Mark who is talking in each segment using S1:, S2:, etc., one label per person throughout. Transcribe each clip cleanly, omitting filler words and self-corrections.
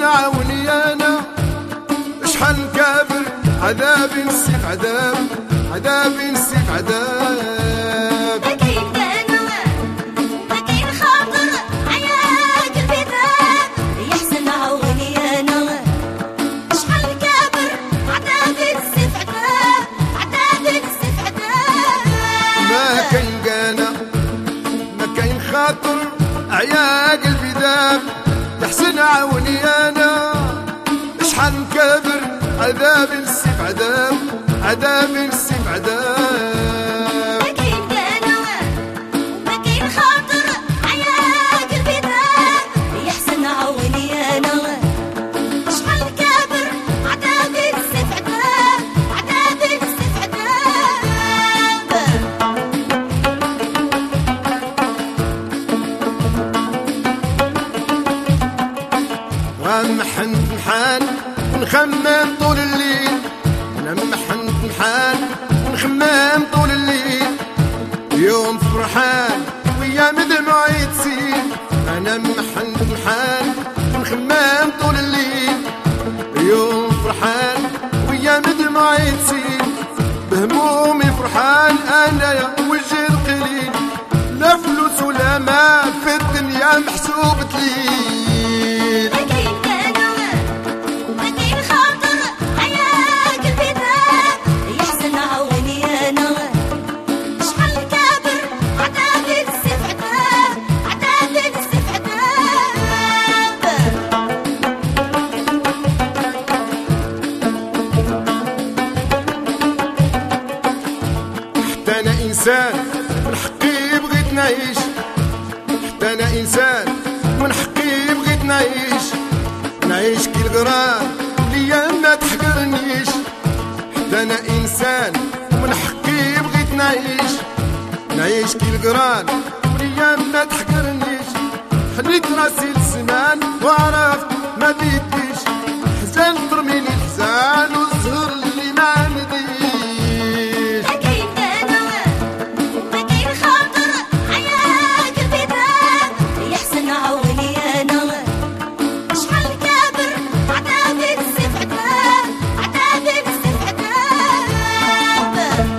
S1: عاوني انا شحال نكابر عذاب نسيب عذاب عذاب نسيب عذاب
S2: ما كاين انا ما كاين خاطر عياك البذاب يحسن عاوني انا شحال نكابر عذاب نسيب عذاب عذاب نسيب عذاب
S1: ما كاين انا ما كاين خاطر عياك البذاب يحسن عاوني انا شحال نكابر عذاب نسيب عذاب عذاب نسيب عذاب
S2: ما كاين انا ما كاين خاطر عياك البذاب يحسن عاوني انا شحال نكابر عذاب نسيب عذاب عذاب نسيب عذاب
S1: غنحن نحال ونخمم طول الليل انا محن نحال ونخمم طول الليل يوم فرحان ويا دموعي تسيل انا محن نحال ونخمم طول الليل يوم فرحان ويا دموعي تسيل بهمومي فرحان انا يا وجه القليل لا فلوس ولا مال في الدنيا محسوب تليل
S2: ما كاين انا ما كاين خاطر عياك البذاب يحسن عاوني انا شحال نكابر عذاب نسيب عذاب عذاب نسيب عذاب
S1: حتى انا انسان من حقي بغيت نعيش حتى انا انسان من حقي بغيت نعيش نعيش كي القران ليا ما تحقرنيش حتى انا انسان من حقي بغيت نعيش نعيش كي القران ليا ما تحقرنيش حنيت راسي للسنان وعرفت ما بيديش حزان ترميني الحزان والزهر اللي ما عنديش
S2: ما كاين انا ما كاين خاطر عياك البذاب يحسن عاوني انا شحال نكابر عذاب نسيب عذاب عذاب نسيب عذاب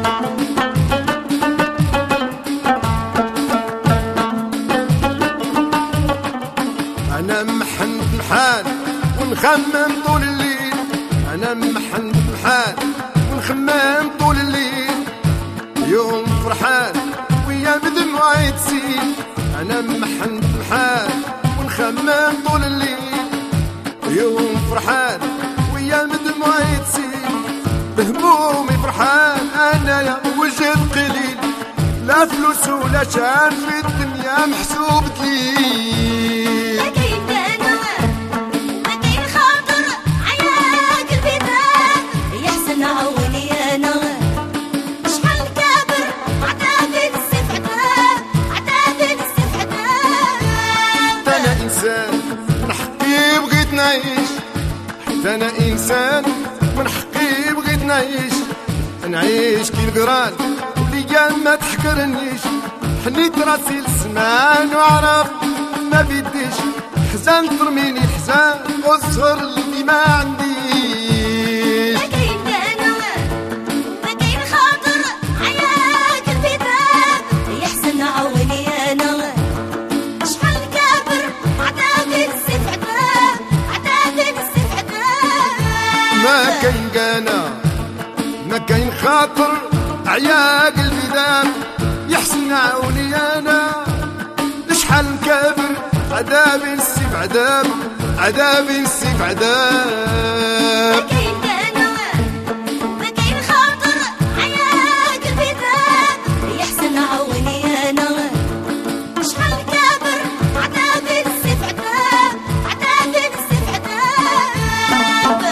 S1: انا محن محال ونخمم طول الليل انا محن محال ونخمم طول الليل يوم فرحان ويا بدموعي تسيل انا محن محال ونخمم طول الليل يوم فرحان ويا بدموعي تسيل بهمومي فرحان انا يا وجه القليل لا فلوس ولا شان في الدنيا محسوب تليل
S2: ما كاين انا ما كاين خاطر عياك البذاب يحسن عاوني انا شحال نكابر عذاب نسيب عذاب عذاب نسيب عذاب
S1: انا انسان من حقي بغيت نعيش حتى انا انسان من حقي بغيت نعيش نعيش كي القران وليا ما تحكرنيش حنيت راسي للسمان وعرفت ما بيديش حزان ترميني الحزان والزهر اللي ما عنديش
S2: ما كاين انا ما كاين خاطر عياك البذاب يحسن عاوني انا شحال نكابر عذاب نسيب عذاب عذاب نسيب عذاب
S1: ما كاين قانا ما كاين خاطر عياق البذاب يحسن عاوني انا شحال نكابر عذاب نسيب عذاب عذاب نسيب عذاب
S2: ما كاين انا ما كاين خاطر عياك البذاب يحسن عاوني انا شحال نكابر عذاب نسيب عذاب عذاب نسيب عذاب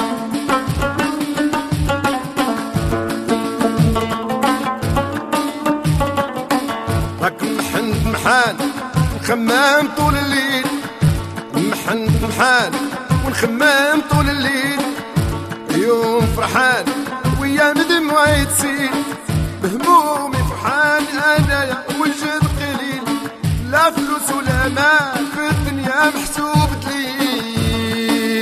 S1: راك محن محال نخمم طول الليل محن محال ونخمم طول الليل يوم فرحان ويا دموعي تسيل بهمومي فرحان انا يا وجه القليل لا فلوس ولا مال في الدنيا محسوب تليل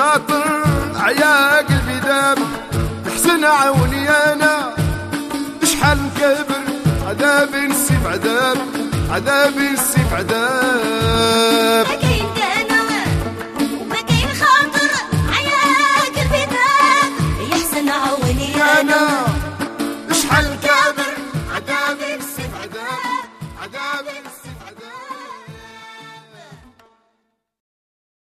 S1: خاطر عيا قلبي داب حسن عاوني انا شحال نكبر عذاب نسيب عذاب عذاب نسيب عذاب